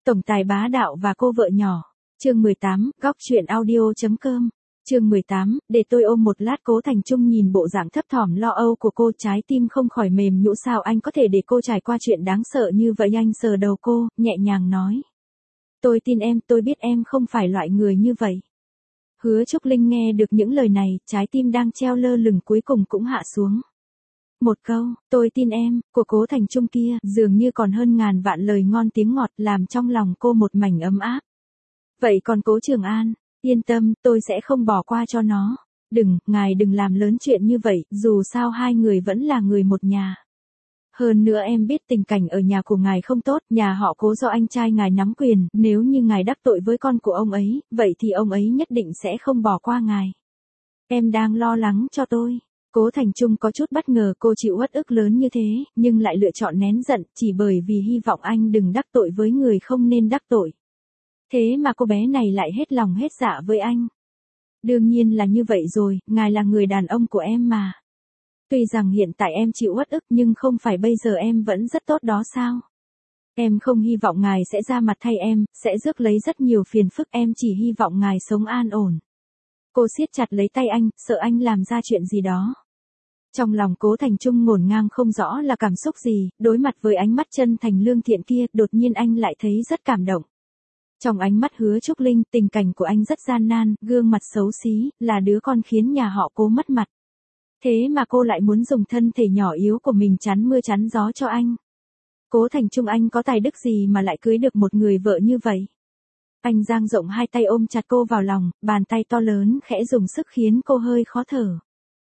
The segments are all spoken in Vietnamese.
Tổng tài bá đạo và cô vợ nhỏ. Chương 18, góc truyện audio.com. Chương 18, để tôi ôm một lát. Cố Thành Trung nhìn bộ dạng thấp thỏm lo âu của cô, trái tim không khỏi mềm nhũn. Sao anh có thể để cô trải qua chuyện đáng sợ như vậy? Anh sờ đầu cô, nhẹ nhàng nói. Tôi tin em, tôi biết em không phải loại người như vậy. Hứa Trúc Linh nghe được những lời này, trái tim đang treo lơ lửng cuối cùng cũng hạ xuống. Một câu, tôi tin em, của Cố Thành Trung kia, dường như còn hơn ngàn vạn lời ngon tiếng ngọt, làm trong lòng cô một mảnh ấm áp. Vậy còn Cố Trường An, yên tâm, tôi sẽ không bỏ qua cho nó. Ngài đừng làm lớn chuyện như vậy, dù sao hai người vẫn là người một nhà. Hơn nữa em biết tình cảnh ở nhà của ngài không tốt, nhà họ Cố do anh trai ngài nắm quyền, nếu như ngài đắc tội với con của ông ấy, vậy thì ông ấy nhất định sẽ không bỏ qua ngài. Em đang lo lắng cho tôi. Cố Thành Trung có chút bất ngờ cô chịu uất ức lớn như thế, nhưng lại lựa chọn nén giận, chỉ bởi vì hy vọng anh đừng đắc tội với người không nên đắc tội. Thế mà cô bé này lại hết lòng hết dạ với anh. Đương nhiên là như vậy rồi, ngài là người đàn ông của em mà. Tuy rằng hiện tại em chịu uất ức nhưng không phải bây giờ em vẫn rất tốt đó sao? Em không hy vọng ngài sẽ ra mặt thay em, sẽ rước lấy rất nhiều phiền phức, em chỉ hy vọng ngài sống an ổn. Cô siết chặt lấy tay anh, sợ anh làm ra chuyện gì đó. Trong lòng Cố Thành Trung ngổn ngang không rõ là cảm xúc gì, đối mặt với ánh mắt chân thành lương thiện kia, đột nhiên anh lại thấy rất cảm động. Trong ánh mắt Hứa Trúc Linh, tình cảnh của anh rất gian nan, gương mặt xấu xí, là đứa con khiến nhà họ Cố mất mặt. Thế mà cô lại muốn dùng thân thể nhỏ yếu của mình chắn mưa chắn gió cho anh. Cố Thành Trung, anh có tài đức gì mà lại cưới được một người vợ như vậy? Anh dang rộng hai tay ôm chặt cô vào lòng, bàn tay to lớn khẽ dùng sức khiến cô hơi khó thở.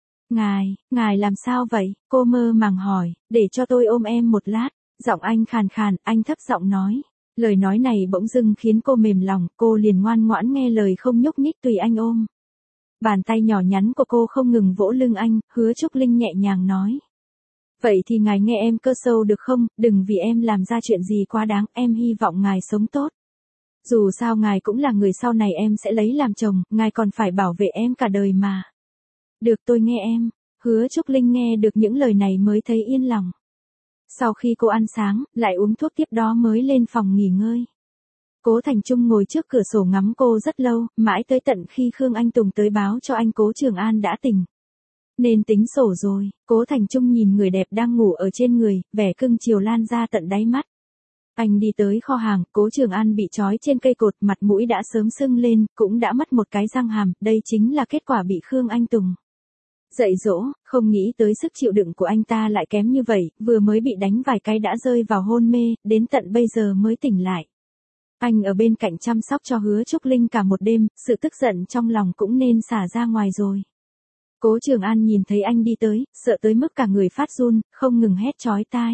Ngài làm sao vậy? Cô mơ màng hỏi, để cho tôi ôm em một lát. Giọng anh khàn khàn, anh thấp giọng nói. Lời nói này bỗng dưng khiến cô mềm lòng, cô liền ngoan ngoãn nghe lời không nhúc nhích tùy anh ôm. Bàn tay nhỏ nhắn của cô không ngừng vỗ lưng anh, Hứa Trúc Linh nhẹ nhàng nói. Vậy thì ngài nghe em cơ sâu được không, đừng vì em làm ra chuyện gì quá đáng, em hy vọng ngài sống tốt. Dù sao ngài cũng là người sau này em sẽ lấy làm chồng, ngài còn phải bảo vệ em cả đời mà. Được, tôi nghe em. Hứa Trúc Linh nghe được những lời này mới thấy yên lòng. Sau khi cô ăn sáng, lại uống thuốc tiếp đó mới lên phòng nghỉ ngơi. Cố Thành Trung ngồi trước cửa sổ ngắm cô rất lâu, mãi tới tận khi Khương Anh Tùng tới báo cho anh Cố Trường An đã tỉnh. Nên tính sổ rồi. Cố Thành Trung nhìn người đẹp đang ngủ ở trên người, vẻ cưng chiều lan ra tận đáy mắt. Anh đi tới kho hàng, Cố Trường An bị trói trên cây cột, mặt mũi đã sớm sưng lên, cũng đã mất một cái răng hàm, đây chính là kết quả bị Khương Anh Tùng dạy dỗ, không nghĩ tới sức chịu đựng của anh ta lại kém như vậy, vừa mới bị đánh vài cái đã rơi vào hôn mê, đến tận bây giờ mới tỉnh lại. Anh ở bên cạnh chăm sóc cho Hứa Trúc Linh cả một đêm, sự tức giận trong lòng cũng nên xả ra ngoài rồi. Cố Trường An nhìn thấy anh đi tới, sợ tới mức cả người phát run, không ngừng hét chói tai.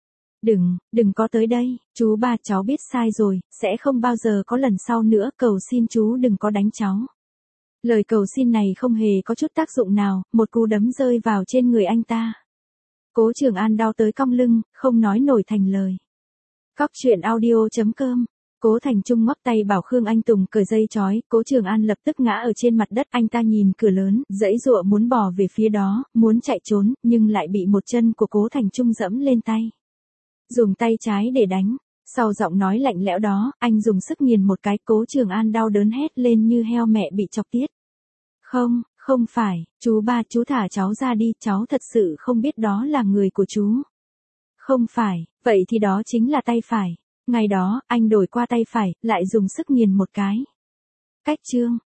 Đừng có tới đây, chú ba, cháu biết sai rồi, sẽ không bao giờ có lần sau nữa, cầu xin chú đừng có đánh cháu. Lời cầu xin này không hề có chút tác dụng nào, một cú đấm rơi vào trên người anh ta. Cố Trường An đau tới cong lưng, không nói nổi thành lời. Góc truyện audio.com. Cố Thành Trung ngoắc tay bảo Khương Anh Tùng cởi dây trói, Cố Trường An lập tức ngã ở trên mặt đất, anh ta nhìn cửa lớn, giãy giụa muốn bò về phía đó, muốn chạy trốn, nhưng lại bị một chân của Cố Thành Trung giẫm lên tay. Dùng tay trái để đánh. Sau giọng nói lạnh lẽo đó, anh dùng sức nghiền một cái, Cố Trường An đau đớn hét lên như heo mẹ bị chọc tiết. Không phải, chú ba, chú thả cháu ra đi, cháu thật sự không biết đó là người của chú. Không phải, vậy thì đó chính là tay phải. Ngày đó, anh đổi qua tay phải, lại dùng sức nghiền một cái. Cách chương.